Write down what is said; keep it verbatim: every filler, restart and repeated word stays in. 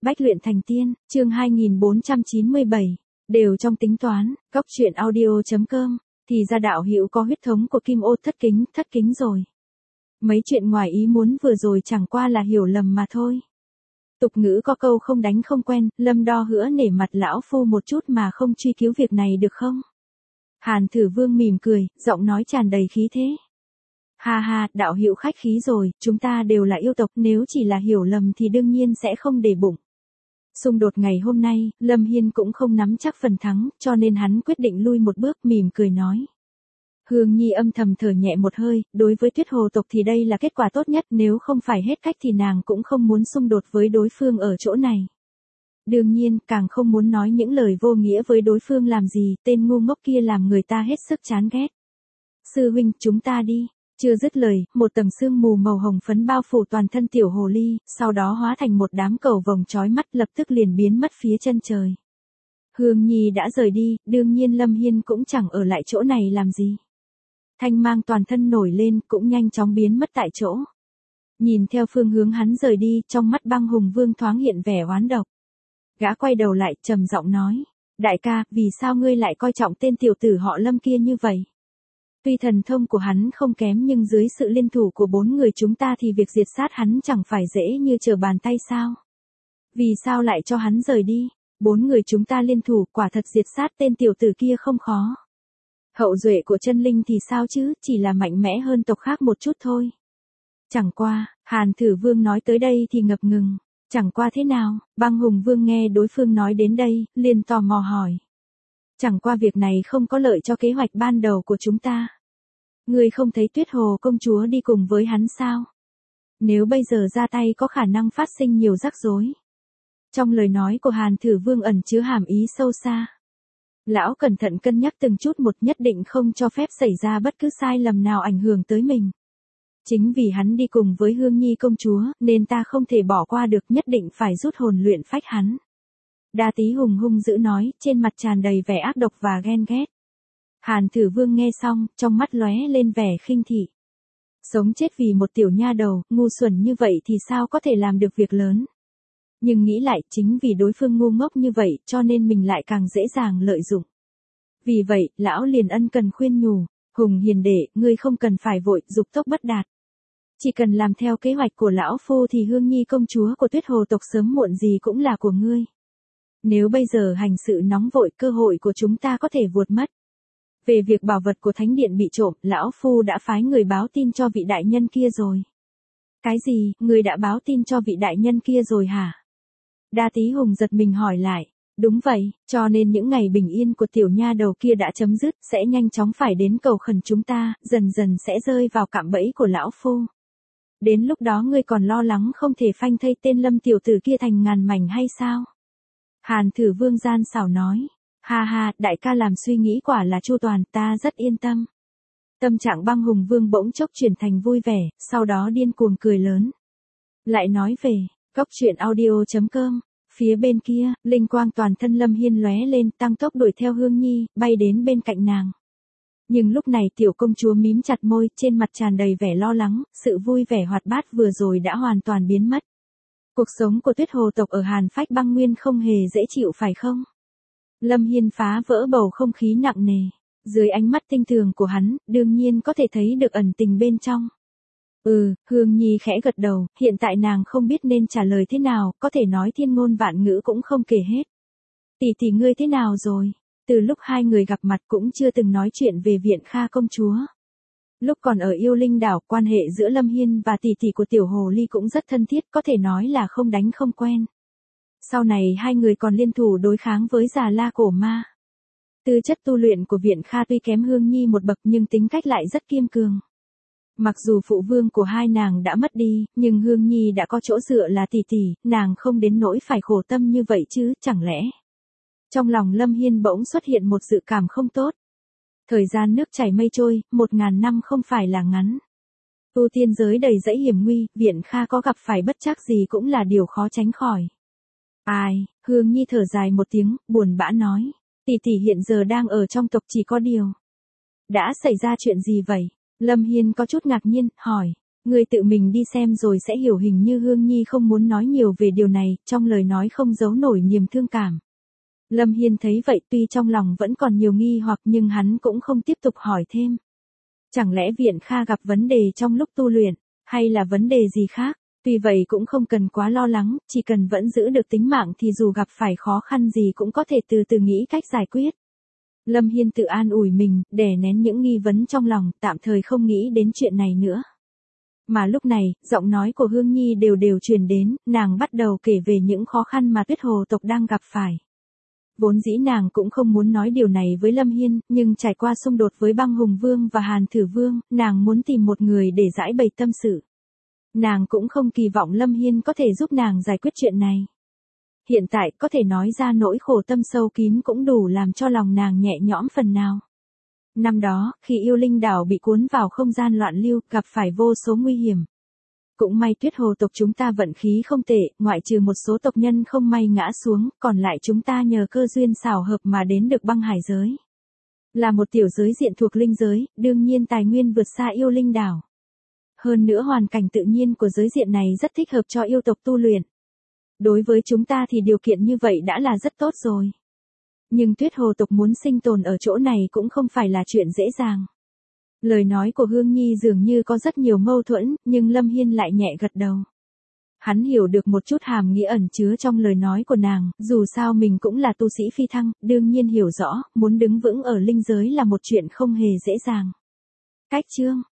Bách luyện thành tiên, chương hai nghìn bốn trăm chín mươi bảy, đều trong tính toán, góc truyện audio.com, thì ra đạo hữu có huyết thống của Kim Ô thất kính, thất kính rồi. Mấy chuyện ngoài ý muốn vừa rồi chẳng qua là hiểu lầm mà thôi. Tục ngữ có câu không đánh không quen, Lâm đo hữa nể mặt lão phu một chút mà không truy cứu việc này được không? Hàn Thử Vương mỉm cười, giọng nói tràn đầy khí thế. Ha ha, đạo hữu khách khí rồi, chúng ta đều là yêu tộc, nếu chỉ là hiểu lầm thì đương nhiên sẽ không để bụng. Xung đột ngày hôm nay, Lâm Hiên cũng không nắm chắc phần thắng, cho nên hắn quyết định lui một bước, mỉm cười nói. Hương Nhi âm thầm thở nhẹ một hơi, đối với Tuyết Hồ tộc thì đây là kết quả tốt nhất, nếu không phải hết cách thì nàng cũng không muốn xung đột với đối phương ở chỗ này. Đương nhiên, càng không muốn nói những lời vô nghĩa với đối phương làm gì, tên ngu ngốc kia làm người ta hết sức chán ghét. Sư huynh, chúng ta đi. Chưa dứt lời, một tầng sương mù màu hồng phấn bao phủ toàn thân tiểu hồ ly, sau đó hóa thành một đám cầu vồng chói mắt, lập tức liền biến mất phía chân trời. Hương Nhi đã rời đi, đương nhiên Lâm Hiên cũng chẳng ở lại chỗ này làm gì. Thanh mang toàn thân nổi lên, cũng nhanh chóng biến mất tại chỗ. Nhìn theo phương hướng hắn rời đi, trong mắt Băng Hùng Vương thoáng hiện vẻ oán độc. Gã quay đầu lại, trầm giọng nói, đại ca, vì sao ngươi lại coi trọng tên tiểu tử họ Lâm kia như vậy? Tuy thần thông của hắn không kém nhưng dưới sự liên thủ của bốn người chúng ta thì việc diệt sát hắn chẳng phải dễ như trở bàn tay sao? Vì sao lại cho hắn rời đi? Bốn người chúng ta liên thủ, quả thật diệt sát tên tiểu tử kia không khó. Hậu duệ của chân linh thì sao chứ, chỉ là mạnh mẽ hơn tộc khác một chút thôi. Chẳng qua, Hàn Thử Vương nói tới đây thì ngập ngừng. Chẳng qua thế nào? Băng Hùng Vương nghe đối phương nói đến đây, liền tò mò hỏi. Chẳng qua việc này không có lợi cho kế hoạch ban đầu của chúng ta. Ngươi không thấy Tuyết Hồ công chúa đi cùng với hắn sao? Nếu bây giờ ra tay có khả năng phát sinh nhiều rắc rối. Trong lời nói của Hàn Thử Vương ẩn chứa hàm ý sâu xa. Lão cẩn thận cân nhắc từng chút một, nhất định không cho phép xảy ra bất cứ sai lầm nào ảnh hưởng tới mình. Chính vì hắn đi cùng với Hương Nhi công chúa, nên ta không thể bỏ qua được, nhất định phải rút hồn luyện phách hắn. Đa Tý hùng hung dữ nói, trên mặt tràn đầy vẻ ác độc và ghen ghét. Hàn Thử Vương nghe xong, trong mắt lóe lên vẻ khinh thị. Sống chết vì một tiểu nha đầu, ngu xuẩn như vậy thì sao có thể làm được việc lớn. Nhưng nghĩ lại, chính vì đối phương ngu ngốc như vậy, cho nên mình lại càng dễ dàng lợi dụng. Vì vậy, lão liền ân cần khuyên nhủ, Hùng hiền đệ, ngươi không cần phải vội, dục tốc bất đạt. Chỉ cần làm theo kế hoạch của lão phu thì Hương Nhi công chúa của Tuyết Hồ tộc sớm muộn gì cũng là của ngươi. Nếu bây giờ hành sự nóng vội, cơ hội của chúng ta có thể vụt mất. Về việc bảo vật của thánh điện bị trộm, lão phu đã phái người báo tin cho vị đại nhân kia rồi. Cái gì, người đã báo tin cho vị đại nhân kia rồi hả? Đa Tý hùng giật mình hỏi lại. Đúng vậy, cho nên những ngày bình yên của tiểu nha đầu kia đã chấm dứt, sẽ nhanh chóng phải đến cầu khẩn chúng ta, dần dần sẽ rơi vào cạm bẫy của lão phu. Đến lúc đó ngươi còn lo lắng không thể phanh thây tên Lâm tiểu tử kia thành ngàn mảnh hay sao? Hàn Thử Vương gian xảo nói. Ha ha, đại ca làm suy nghĩ quả là chu toàn, ta rất yên tâm. Tâm trạng Băng Hùng Vương bỗng chốc chuyển thành vui vẻ, sau đó điên cuồng cười lớn. Lại nói về, góc truyện audio.com, phía bên kia, linh quang toàn thân Lâm Hiên lóe lên, tăng tốc đuổi theo Hương Nhi, bay đến bên cạnh nàng. Nhưng lúc này tiểu công chúa mím chặt môi, trên mặt tràn đầy vẻ lo lắng, sự vui vẻ hoạt bát vừa rồi đã hoàn toàn biến mất. Cuộc sống của Tuyết Hồ tộc ở Hàn Phách Băng Nguyên không hề dễ chịu phải không? Lâm Hiên phá vỡ bầu không khí nặng nề. Dưới ánh mắt tinh tường của hắn, đương nhiên có thể thấy được ẩn tình bên trong. Ừ, Hương Nhi khẽ gật đầu, hiện tại nàng không biết nên trả lời thế nào, có thể nói thiên ngôn vạn ngữ cũng không kể hết. Tỷ tỷ ngươi thế nào rồi? Từ lúc hai người gặp mặt cũng chưa từng nói chuyện về Viện Kha công chúa. Lúc còn ở Yêu Linh đảo, quan hệ giữa Lâm Hiên và tỷ tỷ của tiểu hồ ly cũng rất thân thiết, có thể nói là không đánh không quen. Sau này hai người còn liên thủ đối kháng với Già La Cổ Ma. Tư chất tu luyện của Viện Kha tuy kém Hương Nhi một bậc nhưng tính cách lại rất kiên cường. Mặc dù phụ vương của hai nàng đã mất đi, nhưng Hương Nhi đã có chỗ dựa là tỷ tỷ, nàng không đến nỗi phải khổ tâm như vậy chứ, chẳng lẽ. Trong lòng Lâm Hiên bỗng xuất hiện một dự cảm không tốt. Thời gian nước chảy mây trôi, một ngàn năm không phải là ngắn. Tu tiên giới đầy dẫy hiểm nguy, Viện Kha có gặp phải bất trắc gì cũng là điều khó tránh khỏi. Ai, Hương Nhi thở dài một tiếng, buồn bã nói. Tỷ tỷ hiện giờ đang ở trong tộc, chỉ có điều. Đã xảy ra chuyện gì vậy? Lâm Hiên có chút ngạc nhiên, hỏi. Ngươi tự mình đi xem rồi sẽ hiểu, hình như Hương Nhi không muốn nói nhiều về điều này, trong lời nói không giấu nổi niềm thương cảm. Lâm Hiên thấy vậy tuy trong lòng vẫn còn nhiều nghi hoặc nhưng hắn cũng không tiếp tục hỏi thêm. Chẳng lẽ Viện Kha gặp vấn đề trong lúc tu luyện, hay là vấn đề gì khác? Tuy vậy cũng không cần quá lo lắng, chỉ cần vẫn giữ được tính mạng thì dù gặp phải khó khăn gì cũng có thể từ từ nghĩ cách giải quyết. Lâm Hiên tự an ủi mình, đè nén những nghi vấn trong lòng, tạm thời không nghĩ đến chuyện này nữa. Mà lúc này, giọng nói của Hương Nhi đều đều truyền đến, nàng bắt đầu kể về những khó khăn mà Tuyết Hồ tộc đang gặp phải. Vốn dĩ nàng cũng không muốn nói điều này với Lâm Hiên, nhưng trải qua xung đột với Băng Hùng Vương và Hàn Thử Vương, nàng muốn tìm một người để giải bày tâm sự. Nàng cũng không kỳ vọng Lâm Hiên có thể giúp nàng giải quyết chuyện này. Hiện tại có thể nói ra nỗi khổ tâm sâu kín cũng đủ làm cho lòng nàng nhẹ nhõm phần nào. Năm đó, khi yêu linh đảo bị cuốn vào không gian loạn lưu, gặp phải vô số nguy hiểm. Cũng may Tuyết Hồ tộc chúng ta vận khí không tệ, ngoại trừ một số tộc nhân không may ngã xuống, còn lại chúng ta nhờ cơ duyên xảo hợp mà đến được băng hải giới. Là một tiểu giới diện thuộc linh giới, đương nhiên tài nguyên vượt xa yêu linh đảo. Hơn nữa hoàn cảnh tự nhiên của giới diện này rất thích hợp cho yêu tộc tu luyện. Đối với chúng ta thì điều kiện như vậy đã là rất tốt rồi. Nhưng Tuyết Hồ tộc muốn sinh tồn ở chỗ này cũng không phải là chuyện dễ dàng. Lời nói của Hương Nhi dường như có rất nhiều mâu thuẫn, nhưng Lâm Hiên lại nhẹ gật đầu. Hắn hiểu được một chút hàm nghĩa ẩn chứa trong lời nói của nàng, dù sao mình cũng là tu sĩ phi thăng, đương nhiên hiểu rõ, muốn đứng vững ở linh giới là một chuyện không hề dễ dàng. Cách chương